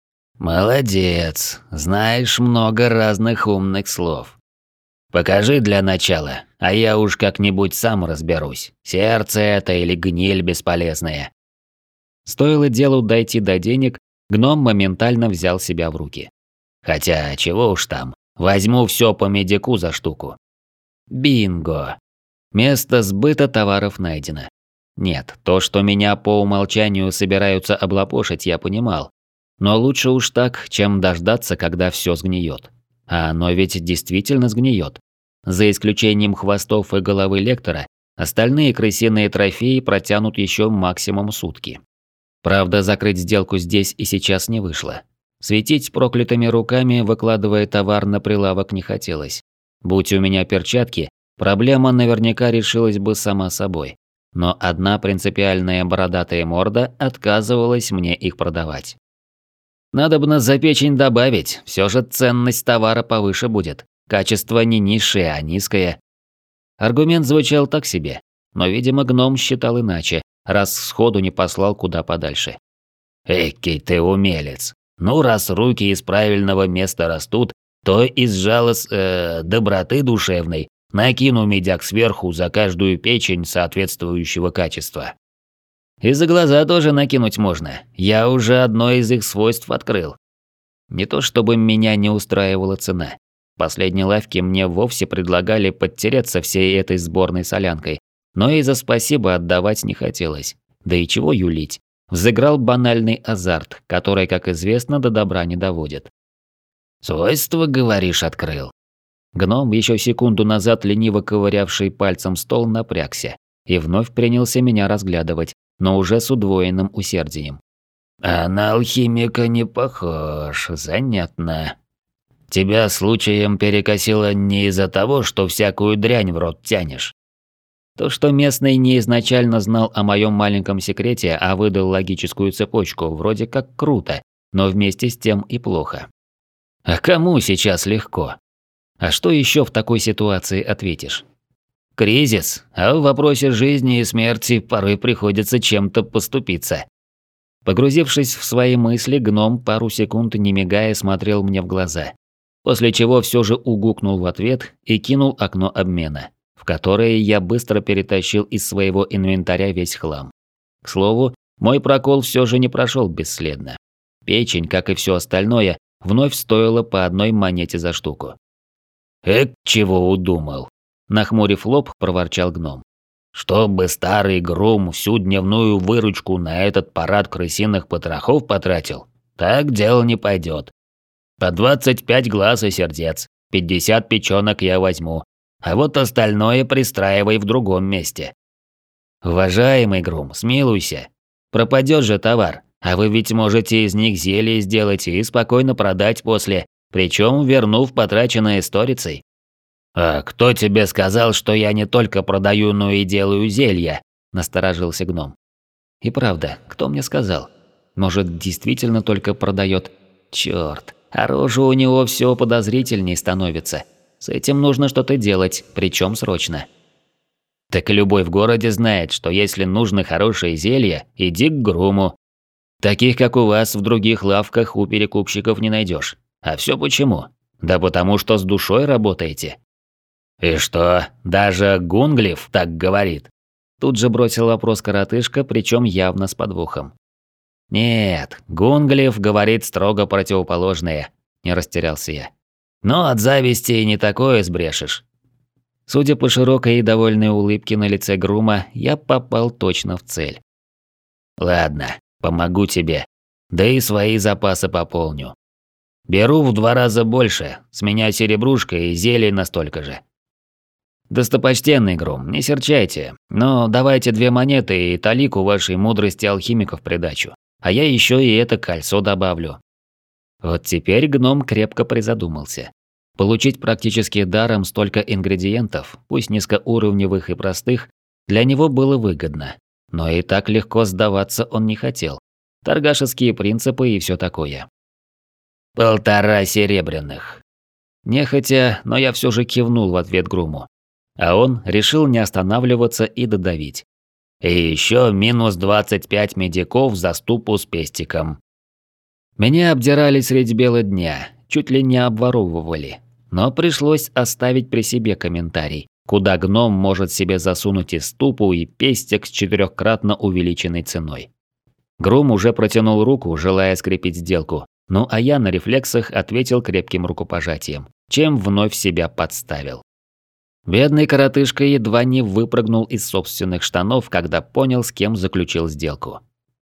Молодец, знаешь много разных умных слов. Покажи для начала, а я уж как-нибудь сам разберусь, сердце это или гниль бесполезная. Стоило делу дойти до денег, гном моментально взял себя в руки. Хотя, чего уж там, возьму все по медику за штуку. Бинго. Место сбыта товаров найдено. Нет, то, что меня по умолчанию собираются облапошить, я понимал. Но лучше уж так, чем дождаться, когда все сгниет. А оно ведь действительно сгниет. За исключением хвостов и головы лектора, остальные крысиные трофеи протянут еще максимум сутки. Правда, закрыть сделку здесь и сейчас не вышло. Светить проклятыми руками, выкладывая товар на прилавок, не хотелось. Будь у меня перчатки, проблема наверняка решилась бы сама собой. Но одна принципиальная бородатая морда отказывалась мне их продавать. Надобно за печень добавить, все же ценность товара повыше будет. Качество не низшее, а низкое. Аргумент звучал так себе, но, видимо, гном считал иначе, раз сходу не послал куда подальше. Экий ты умелец. Ну, раз руки из правильного места растут, то из доброты душевной накину медяк сверху за каждую печень соответствующего качества. И за глаза тоже накинуть можно. Я уже одно из их свойств открыл. Не то чтобы меня не устраивала цена. В последней лавке мне вовсе предлагали подтереться всей этой сборной солянкой, но и за спасибо отдавать не хотелось. Да и чего юлить. Взыграл банальный азарт, который, как известно, до добра не доводит. «Свойства, говоришь, открыл?» Гном, еще секунду назад лениво ковырявший пальцем стол, напрягся и вновь принялся меня разглядывать, но уже с удвоенным усердием. «А на алхимика не похож, занятно. Тебя случаем перекосило не из-за того, что всякую дрянь в рот тянешь?» То, что местный не изначально знал о моем маленьком секрете, а выдал логическую цепочку, вроде как круто, но вместе с тем и плохо. А кому сейчас легко? А что еще в такой ситуации ответишь? Кризис, а в вопросе жизни и смерти порой приходится чем-то поступиться. Погрузившись в свои мысли, гном пару секунд не мигая смотрел мне в глаза, после чего все же угукнул в ответ и кинул окно обмена, в которое я быстро перетащил из своего инвентаря весь хлам. К слову, мой прокол все же не прошел бесследно. Печень, как и все остальное, вновь стоила по одной монете за штуку. Чего удумал?» Нахмурив лоб, проворчал гном. «Чтобы старый Грум всю дневную выручку на этот парад крысиных потрохов потратил? Так дело не пойдет. По 25 глаз и сердец, 50 печенок я возьму, а вот остальное пристраивай в другом месте». «Уважаемый Грум, смилуйся. Пропадет же товар, а вы ведь можете из них зелье сделать и спокойно продать после, причем вернув потраченное сторицей». «А кто тебе сказал, что я не только продаю, но и делаю зелья?» – насторожился гном. «И правда, кто мне сказал? Может, действительно только продает? Черт, а рожа у него все подозрительней становится. С этим нужно что-то делать, причем срочно». «Так любой в городе знает, что если нужны хорошие зелья, иди к Груму. Таких, как у вас, в других лавках у перекупщиков не найдешь. А все почему? Да потому что с душой работаете». «И что, даже Гунглиф так говорит?» Тут же бросил вопрос коротышка, причем явно с подвохом. «Нет, Гунглиф говорит строго противоположное», – не растерялся я. «Но от зависти и не такое сбрешешь». Судя по широкой и довольной улыбке на лице Грума, я попал точно в цель. Ладно, помогу тебе. Да и свои запасы пополню. Беру в 2 раза больше, с меня серебрушка и зелий настолько же. Достопочтенный Грум, не серчайте, но давайте 2 монеты и талику вашей мудрости алхимика в придачу. А я еще и это кольцо добавлю. Вот теперь гном крепко призадумался. Получить практически даром столько ингредиентов, пусть низкоуровневых и простых, для него было выгодно. Но и так легко сдаваться он не хотел. Торгашеские принципы и все такое. 1,5 серебряных. Нехотя, но я все же кивнул в ответ Груму. А он решил не останавливаться и додавить. И еще минус 25 медиков за ступу с пестиком. Меня обдирали средь бела дня, чуть ли не обворовывали. Но пришлось оставить при себе комментарий, куда гном может себе засунуть и ступу, и пестик с 4-кратно увеличенной ценой. Грум уже протянул руку, желая скрепить сделку, ну а я на рефлексах ответил крепким рукопожатием, чем вновь себя подставил. Бедный коротышка едва не выпрыгнул из собственных штанов, когда понял, с кем заключил сделку.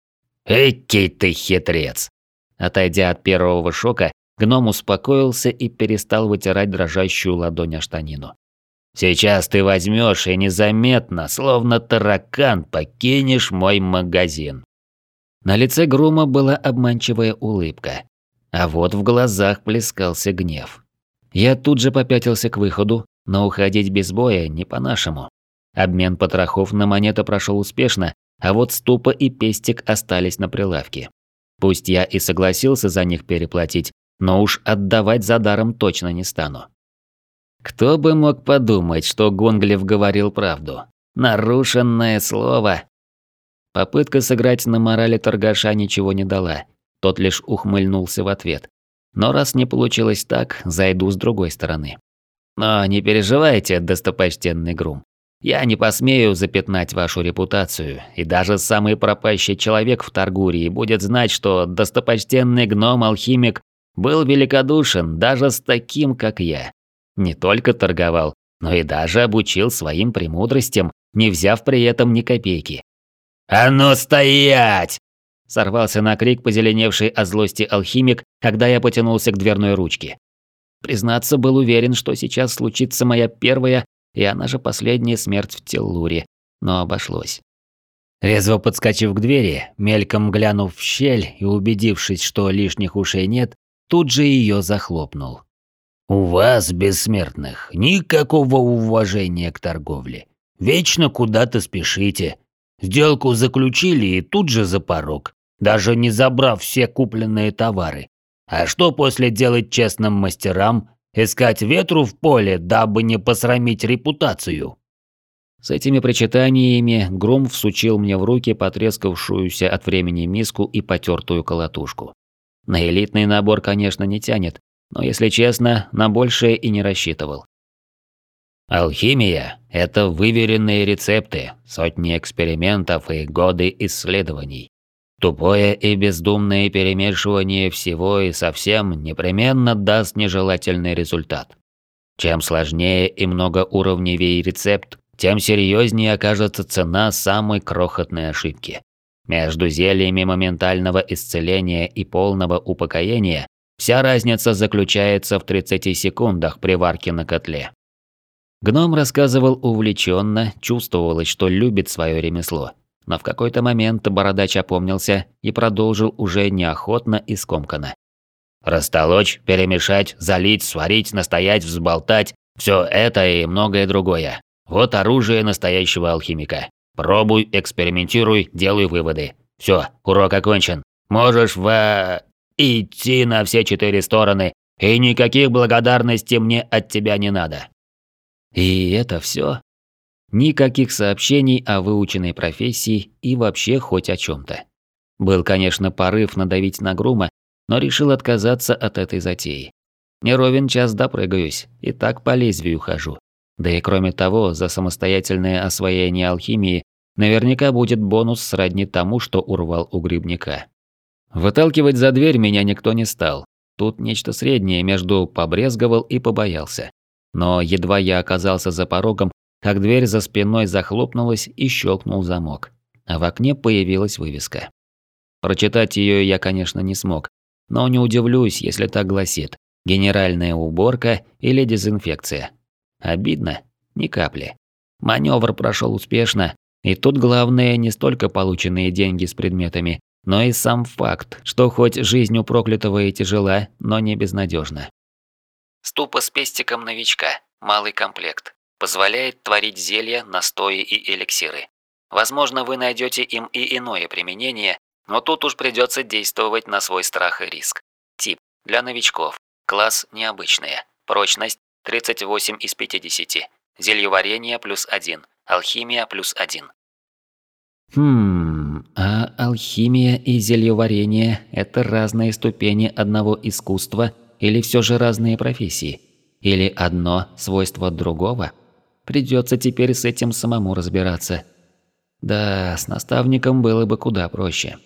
«Эки ты хитрец!» Отойдя от первого шока, гном успокоился и перестал вытирать дрожащую ладонь о штанину. «Сейчас ты возьмешь и незаметно, словно таракан, покинешь мой магазин». На лице Грума была обманчивая улыбка, а вот в глазах плескался гнев. Я тут же попятился к выходу, но уходить без боя не по-нашему. Обмен потрохов на монеты прошел успешно, а вот ступа и пестик остались на прилавке. Пусть я и согласился за них переплатить, но уж отдавать за даром точно не стану. Кто бы мог подумать, что Гонглев говорил правду. Нарушенное слово. Попытка сыграть на морали торгаша ничего не дала. Тот лишь ухмыльнулся в ответ. Но раз не получилось так, зайду с другой стороны. Но не переживайте, достопочтенный Грум. Я не посмею запятнать вашу репутацию, и даже самый пропащий человек в Таргурии будет знать, что достопочтенный гном-алхимик был великодушен даже с таким, как я. Не только торговал, но и даже обучил своим премудростям, не взяв при этом ни копейки. «А ну стоять!» Сорвался на крик позеленевший от злости алхимик, когда я потянулся к дверной ручке. Признаться, был уверен, что сейчас случится моя первая, и она же последняя смерть в Теллуре, но обошлось. Резво подскочив к двери, мельком глянув в щель и убедившись, что лишних ушей нет, тут же ее захлопнул. «У вас, бессмертных, никакого уважения к торговле. Вечно куда-то спешите. Сделку заключили и тут же за порог, даже не забрав все купленные товары. А что после делать честным мастерам? Искать ветру в поле, дабы не посрамить репутацию?» С этими причитаниями Грум всучил мне в руки потрескавшуюся от времени миску и потертую колотушку. На элитный набор, конечно, не тянет, но, если честно, на большее и не рассчитывал. Алхимия – это выверенные рецепты, сотни экспериментов и годы исследований. Тупое и бездумное перемешивание всего и совсем непременно даст нежелательный результат. Чем сложнее и многоуровневее рецепт, тем серьезнее окажется цена самой крохотной ошибки. Между зельями моментального исцеления и полного упокоения вся разница заключается в 30 секундах при варке на котле. Гном рассказывал увлеченно, чувствовалось, что любит свое ремесло. Но в какой-то момент бородач опомнился и продолжил уже неохотно и скомканно. Растолочь, перемешать, залить, сварить, настоять, взболтать – все это и многое другое. Вот оружие настоящего алхимика. Пробуй, экспериментируй, делай выводы. Все, урок окончен. Можешь идти на все 4 стороны, и никаких благодарностей мне от тебя не надо. И это все? Никаких сообщений о выученной профессии и вообще хоть о чем-то. Был, конечно, порыв надавить на Грума, но решил отказаться от этой затеи. Не ровен час допрыгаюсь, и так по лезвию хожу. Да и кроме того, за самостоятельное освоение алхимии наверняка будет бонус сродни тому, что урвал у грибника. Выталкивать за дверь меня никто не стал. Тут нечто среднее между побрезговал и побоялся. Но едва я оказался за порогом, как дверь за спиной захлопнулась и щелкнул замок. А в окне появилась вывеска. Прочитать ее я, конечно, не смог, но не удивлюсь, если так гласит: генеральная уборка или дезинфекция. Обидно? Ни капли. Маневр прошел успешно, и тут главное не столько полученные деньги с предметами, но и сам факт, что хоть жизнь у проклятого и тяжела, но не безнадежна. Ступа с пестиком новичка, малый комплект. Позволяет творить зелья, настои и эликсиры. Возможно, вы найдете им и иное применение, но тут уж придется действовать на свой страх и риск. Тип – для новичков. Класс – необычные. Прочность – 38 из 50. Зельеварение + 1. Алхимия + 1. А алхимия и зельеварение – это разные ступени одного искусства или все же разные профессии? Или одно свойство другого? Придется теперь с этим самому разбираться. Да, с наставником было бы куда проще.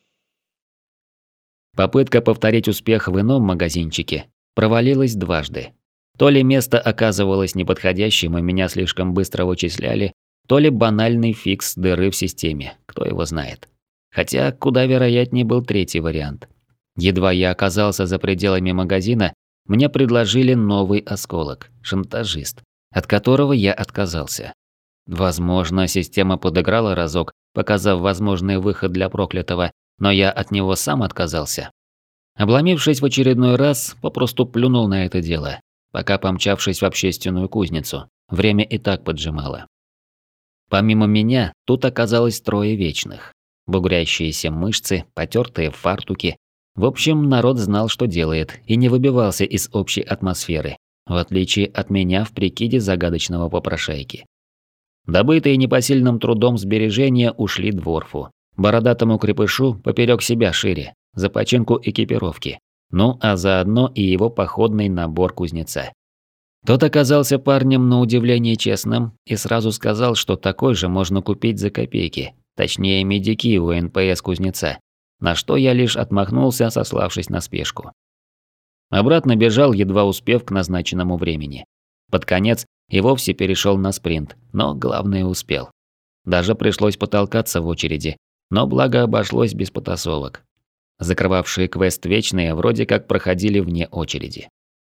Попытка повторить успех в ином магазинчике провалилась дважды. То ли место оказывалось неподходящим и меня слишком быстро вычисляли, то ли банальный фикс дыры в системе, кто его знает. Хотя куда вероятнее был третий вариант. Едва я оказался за пределами магазина, мне предложили новый осколок – шантажист, от которого я отказался. Возможно, система подыграла разок, показав возможный выход для проклятого, но я от него сам отказался. Обломившись в очередной раз, попросту плюнул на это дело, пока помчавшись в общественную кузницу. Время и так поджимало. Помимо меня, тут оказалось трое вечных. Бугрящиеся мышцы, потертые фартуки. В общем, народ знал, что делает, и не выбивался из общей атмосферы, в отличие от меня в прикиде загадочного попрошайки. Добытые непосильным трудом сбережения ушли дворфу, бородатому крепышу поперек себя шире, за починку экипировки, ну а заодно и его походный набор кузнеца. Тот оказался парнем на удивление честным и сразу сказал, что такой же можно купить за копейки, точнее медики у НПС кузнеца, на что я лишь отмахнулся, сославшись на спешку. Обратно бежал, едва успев к назначенному времени. Под конец и вовсе перешел на спринт, но главное успел. Даже пришлось потолкаться в очереди, но благо обошлось без потасовок. Закрывавшие квест вечные вроде как проходили вне очереди.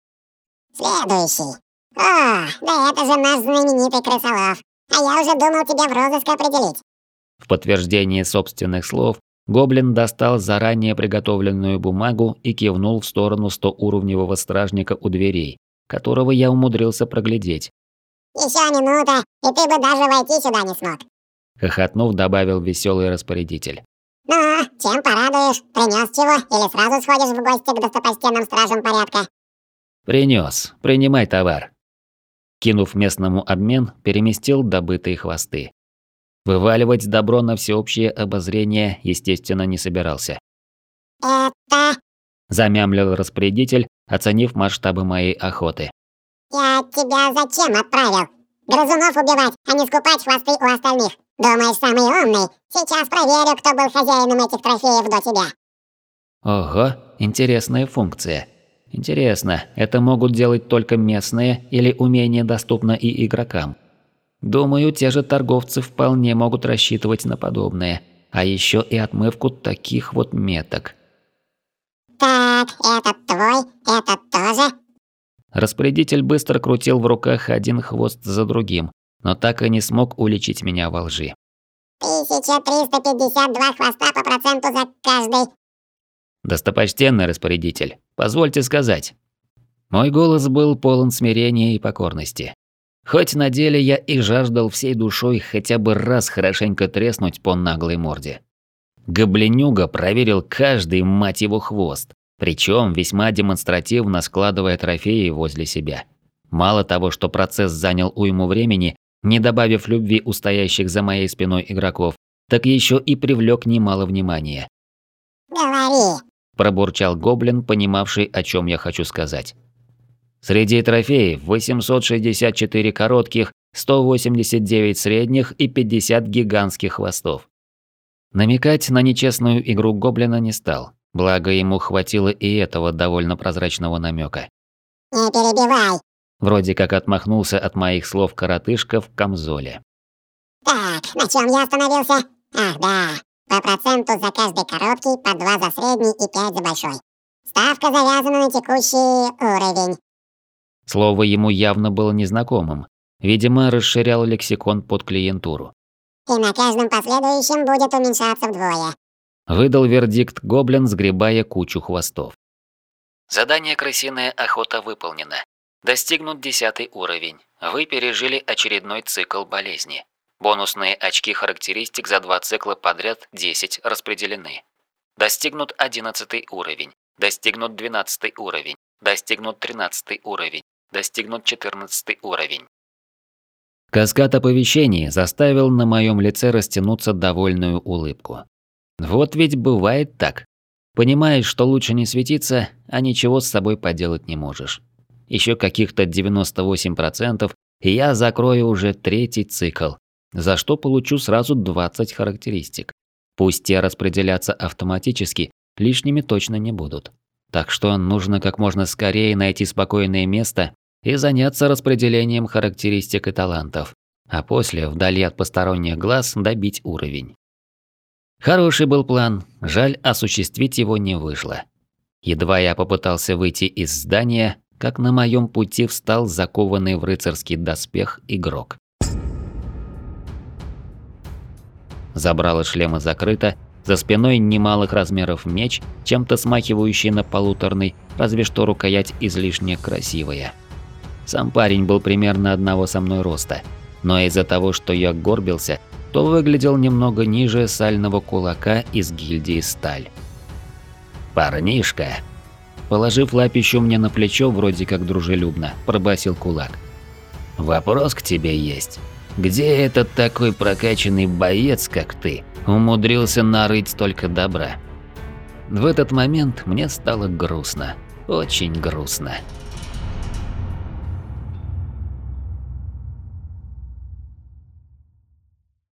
Следующий. О, да это же наш знаменитый крысолов. А я уже думал тебя в розыск определить. В подтверждение собственных слов, гоблин достал заранее приготовленную бумагу и кивнул в сторону 100-уровневого стражника у дверей, которого я умудрился проглядеть. Еще минута, и ты бы даже войти сюда не смог. Хохотнув, добавил веселый распорядитель. Ну, чем порадуешь? Принес чего? Или сразу сходишь в гости к достопочтенным стражам порядка? Принес. Принимай товар. Кинув местному обмен, переместил добытые хвосты. Вываливать добро на всеобщее обозрение, естественно, не собирался. Это... Замямлил распорядитель, оценив масштабы моей охоты. Я тебя зачем отправил? Грызунов убивать, а не скупать хвосты у остальных. Думаешь, самый умный? Сейчас проверю, кто был хозяином этих трофеев до тебя. Ого, интересная функция. Интересно, это могут делать только местные или умение доступно и игрокам? Думаю, те же торговцы вполне могут рассчитывать на подобное. А еще и отмывку таких вот меток. Так, этот твой, этот тоже. Распорядитель быстро крутил в руках один хвост за другим, но так и не смог уличить меня во лжи. 1352 хвоста по проценту за каждый. Достопочтенный распорядитель, позвольте сказать. Мой голос был полон смирения и покорности. Хоть на деле я и жаждал всей душой хотя бы раз хорошенько треснуть по наглой морде. Гоблинюга проверил каждый, мать его, хвост, причем весьма демонстративно складывая трофеи возле себя. Мало того, что процесс занял уйму времени, не добавив любви у стоящих за моей спиной игроков, так еще и привлек немало внимания. Говори. Пробурчал гоблин, понимавший, о чем я хочу сказать. Среди трофеев 864 коротких, 189 средних и 50 гигантских хвостов. Намекать на нечестную игру гоблина не стал, благо ему хватило и этого довольно прозрачного намека. Не перебивай. Вроде как отмахнулся от моих слов коротышка в камзоле. Так, на чем я остановился? Ах, да. По проценту за каждый короткий, по 2 за средний и 5 за большой. Ставка завязана на текущий уровень. Слово ему явно было незнакомым. Видимо, расширял лексикон под клиентуру. И на каждом последующем будет уменьшаться вдвое. Выдал вердикт гоблин, сгребая кучу хвостов. Задание «Крысиная охота» выполнено. Достигнут 10 уровень. Вы пережили очередной цикл болезни. Бонусные очки характеристик за 2 цикла подряд 10 распределены. Достигнут 11 уровень. Достигнут 12 уровень. Достигнут 13 уровень. Достигнут 14 уровень. Каскад оповещений заставил на моем лице растянуться довольную улыбку. Вот ведь бывает так. Понимаешь, что лучше не светиться, а ничего с собой поделать не можешь. Еще каких-то 98%, и я закрою уже 3-й цикл, за что получу сразу 20 характеристик. Пусть те распределяться автоматически, лишними точно не будут. Так что нужно как можно скорее найти спокойное место и заняться распределением характеристик и талантов, а после, вдали от посторонних глаз, добить уровень. Хороший был план, жаль, осуществить его не вышло. Едва я попытался выйти из здания, как на моем пути встал закованный в рыцарский доспех игрок. Забрало шлема закрыто, за спиной немалых размеров меч, чем-то смахивающий на полуторный, разве что рукоять излишне красивая. Сам парень был примерно одного со мной роста, но из-за того, что я горбился, то выглядел немного ниже сального кулака из гильдии «Сталь». «Парнишка!» Положив лапищу мне на плечо, вроде как дружелюбно, пробасил кулак. «Вопрос к тебе есть. Где этот такой прокачанный боец, как ты, умудрился нарыть столько добра?» В этот момент мне стало грустно, очень грустно.